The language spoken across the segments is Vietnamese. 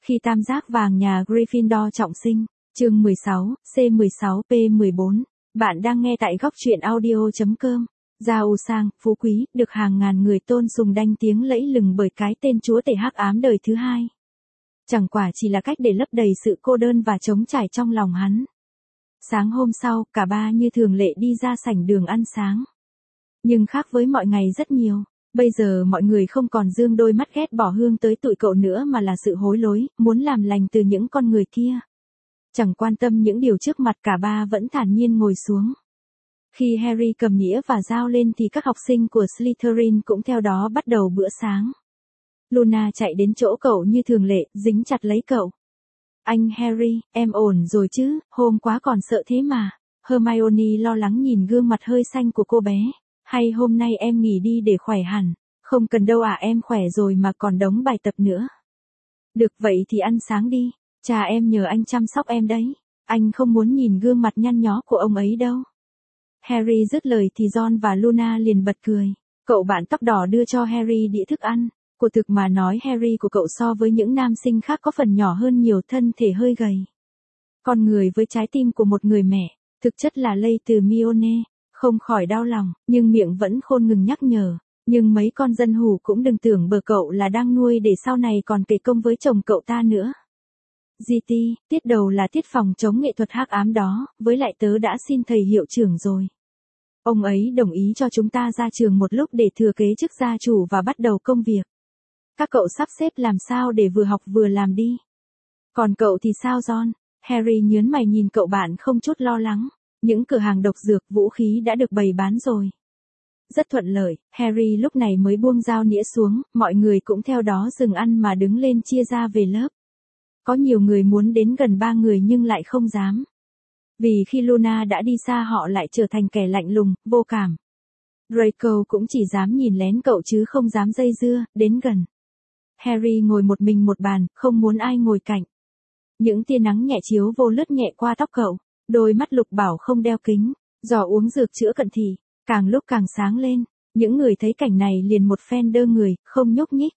Khi tam giác vàng nhà Gryffindor trọng sinh, chương 16, C16P14. Bạn đang nghe tại góc truyện audio.com. Gia U sang, phú quý, được hàng ngàn người tôn sùng đanh tiếng lẫy lừng bởi cái tên chúa tể hắc ám đời thứ hai. Chẳng quả chỉ là cách để lấp đầy sự cô đơn và trống trải trong lòng hắn. Sáng hôm sau, cả ba như thường lệ đi ra sảnh đường ăn sáng. Nhưng khác với mọi ngày rất nhiều. Bây giờ mọi người không còn dương đôi mắt ghét bỏ Hương tới tụi cậu nữa mà là sự hối lỗi, muốn làm lành từ những con người kia. Chẳng quan tâm những điều trước mặt, cả ba vẫn thản nhiên ngồi xuống. Khi Harry cầm nĩa và dao lên thì các học sinh của Slytherin cũng theo đó bắt đầu bữa sáng. Luna chạy đến chỗ cậu như thường lệ, dính chặt lấy cậu. Anh Harry, em ổn rồi chứ, hôm quá còn sợ thế mà. Hermione lo lắng nhìn gương mặt hơi xanh của cô bé. Hay hôm nay em nghỉ đi để khỏe hẳn? Không cần đâu ạ, em khỏe rồi mà còn đống bài tập nữa. Được vậy thì ăn sáng đi, cha em nhờ anh chăm sóc em đấy. Anh không muốn nhìn gương mặt nhăn nhó của ông ấy đâu. Harry dứt lời thì Ron và Luna liền bật cười. Cậu bạn tóc đỏ đưa cho Harry đĩa thức ăn. Của thực mà nói Harry của cậu so với những nam sinh khác có phần nhỏ hơn nhiều, thân thể hơi gầy. Con người với trái tim của một người mẹ, thực chất là lây từ Hermione. Không khỏi đau lòng, nhưng miệng vẫn khôn ngừng nhắc nhở. Nhưng mấy con dân hủ cũng đừng tưởng bờ cậu là đang nuôi để sau này còn kể công với chồng cậu ta nữa. GT, tiết đầu là tiết phòng chống nghệ thuật hắc ám đó, với lại tớ đã xin thầy hiệu trưởng rồi. Ông ấy đồng ý cho chúng ta ra trường một lúc để thừa kế chức gia chủ và bắt đầu công việc. Các cậu sắp xếp làm sao để vừa học vừa làm đi. Còn cậu thì sao Ron? Harry nhớn mày nhìn cậu bạn không chút lo lắng. Những cửa hàng độc dược, vũ khí đã được bày bán rồi. Rất thuận lợi, Harry lúc này mới buông dao nĩa xuống, mọi người cũng theo đó dừng ăn mà đứng lên chia ra về lớp. Có nhiều người muốn đến gần 3 người nhưng lại không dám. Vì khi Luna đã đi xa họ lại trở thành kẻ lạnh lùng, vô cảm. Draco cũng chỉ dám nhìn lén cậu chứ không dám dây dưa, đến gần. Harry ngồi một mình một bàn, không muốn ai ngồi cạnh. Những tia nắng nhẹ chiếu vô lướt nhẹ qua tóc cậu. Đôi mắt lục bảo không đeo kính, giò uống dược chữa cận thị, càng lúc càng sáng lên. Những người thấy cảnh này liền một phen đơ người, không nhúc nhích.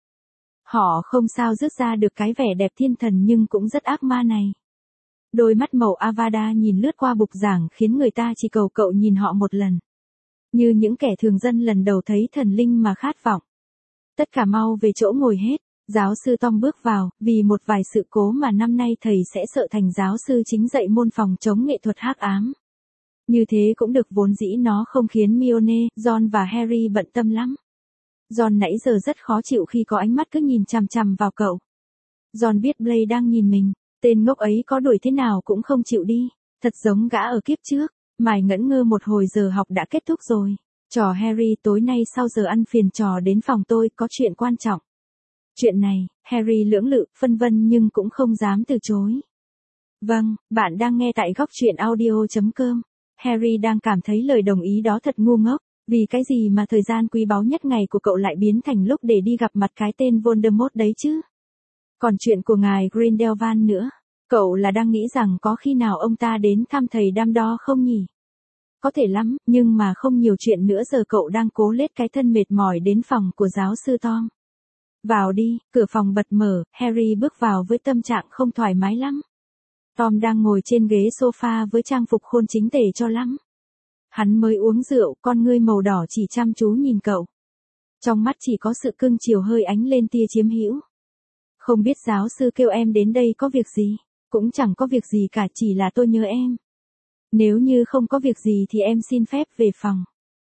Họ không sao dứt ra được cái vẻ đẹp thiên thần nhưng cũng rất ác ma này. Đôi mắt màu Avada nhìn lướt qua bục giảng khiến người ta chỉ cầu cậu nhìn họ một lần. Như những kẻ thường dân lần đầu thấy thần linh mà khát vọng. Tất cả mau về chỗ ngồi hết. Giáo sư Tom bước vào, vì một vài sự cố mà năm nay thầy sẽ sợ thành giáo sư chính dạy môn phòng chống nghệ thuật hắc ám. Như thế cũng được, vốn dĩ nó không khiến Hermione, Ron và Harry bận tâm lắm. Ron nãy giờ rất khó chịu khi có ánh mắt cứ nhìn chằm chằm vào cậu. Ron biết Blaise đang nhìn mình, tên ngốc ấy có đuổi thế nào cũng không chịu đi, thật giống gã ở kiếp trước. Mải ngẩn ngơ một hồi giờ học đã kết thúc rồi. Trò Harry, tối nay sau giờ ăn phiền trò đến phòng tôi, có chuyện quan trọng. Chuyện này, Harry lưỡng lự, phân vân nhưng cũng không dám từ chối. Vâng, bạn đang nghe tại góc truyện audio.com. Harry đang cảm thấy lời đồng ý đó thật ngu ngốc, vì cái gì mà thời gian quý báu nhất ngày của cậu lại biến thành lúc để đi gặp mặt cái tên Voldemort đấy chứ. Còn chuyện của ngài Grindelwald nữa, cậu là đang nghĩ rằng có khi nào ông ta đến thăm thầy Dumbledore không nhỉ? Có thể lắm, nhưng mà không nhiều chuyện nữa, giờ cậu đang cố lết cái thân mệt mỏi đến phòng của giáo sư Tom. Vào đi, cửa phòng bật mở, Harry bước vào với tâm trạng không thoải mái lắm. Tom đang ngồi trên ghế sofa với trang phục khôn chính tề cho lắm. Hắn mới uống rượu, con ngươi màu đỏ chỉ chăm chú nhìn cậu. Trong mắt chỉ có sự cưng chiều hơi ánh lên tia chiếm hữu. Không biết giáo sư kêu em đến đây có việc gì? Cũng chẳng có việc gì cả, chỉ là tôi nhớ em. Nếu như không có việc gì thì em xin phép về phòng.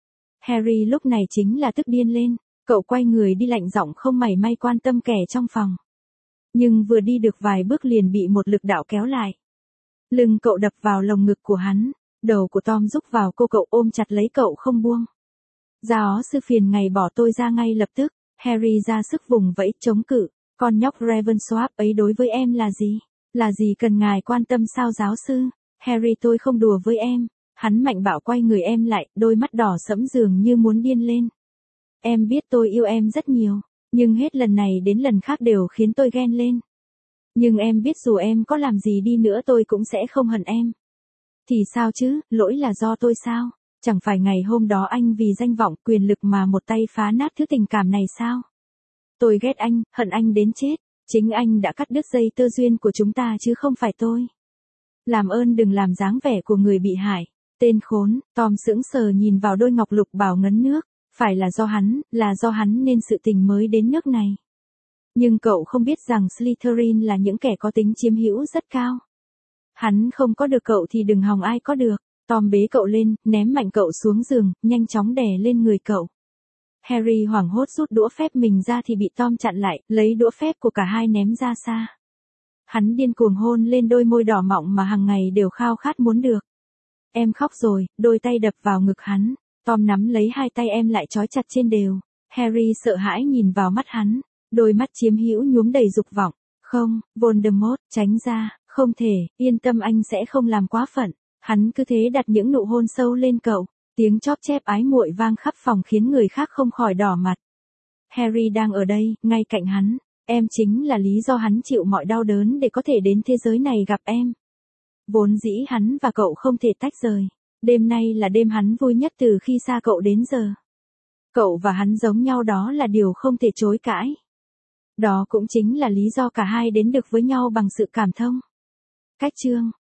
Harry lúc này chính là tức điên lên. Cậu quay người đi lạnh giọng không mảy may quan tâm kẻ trong phòng. Nhưng vừa đi được vài bước liền bị một lực đạo kéo lại. Lưng cậu đập vào lồng ngực của hắn, đầu của Tom rúc vào cô cậu ôm chặt lấy cậu không buông. Giáo sư phiền ngày bỏ tôi ra ngay lập tức. Harry ra sức vùng vẫy chống cự. Con nhóc Ravensworth ấy đối với em là gì? Là gì cần ngài quan tâm sao giáo sư? Harry, tôi không đùa với em. Hắn mạnh bạo quay người em lại, đôi mắt đỏ sẫm dường như muốn điên lên. Em biết tôi yêu em rất nhiều, nhưng hết lần này đến lần khác đều khiến tôi ghen lên. Nhưng em biết dù em có làm gì đi nữa tôi cũng sẽ không hận em. Thì sao chứ, lỗi là do tôi sao? Chẳng phải ngày hôm đó anh vì danh vọng quyền lực mà một tay phá nát thứ tình cảm này sao? Tôi ghét anh, hận anh đến chết. Chính anh đã cắt đứt dây tơ duyên của chúng ta chứ không phải tôi. Làm ơn đừng làm dáng vẻ của người bị hại. Tên khốn, Tom sững sờ nhìn vào đôi ngọc lục bảo ngấn nước. Phải là do hắn nên sự tình mới đến nước này. Nhưng cậu không biết rằng Slytherin là những kẻ có tính chiếm hữu rất cao. Hắn không có được cậu thì đừng hòng ai có được. Tom bế cậu lên, ném mạnh cậu xuống giường, nhanh chóng đè lên người cậu. Harry hoảng hốt rút đũa phép mình ra thì bị Tom chặn lại, lấy đũa phép của cả hai ném ra xa. Hắn điên cuồng hôn lên đôi môi đỏ mọng mà hàng ngày đều khao khát muốn được. Em khóc rồi, đôi tay đập vào ngực hắn. Tom nắm lấy hai tay em lại trói chặt trên đều. Harry sợ hãi nhìn vào mắt hắn. Đôi mắt chiếm hữu nhuốm đầy dục vọng. Không, Voldemort, tránh ra, không thể, yên tâm anh sẽ không làm quá phận. Hắn cứ thế đặt những nụ hôn sâu lên cậu. Tiếng chóp chép ái muội vang khắp phòng khiến người khác không khỏi đỏ mặt. Harry đang ở đây, ngay cạnh hắn. Em chính là lý do hắn chịu mọi đau đớn để có thể đến thế giới này gặp em. Vốn dĩ hắn và cậu không thể tách rời. Đêm nay là đêm hắn vui nhất từ khi xa cậu đến giờ. Cậu và hắn giống nhau, đó là điều không thể chối cãi. Đó cũng chính là lý do cả hai đến được với nhau bằng sự cảm thông. Cách chương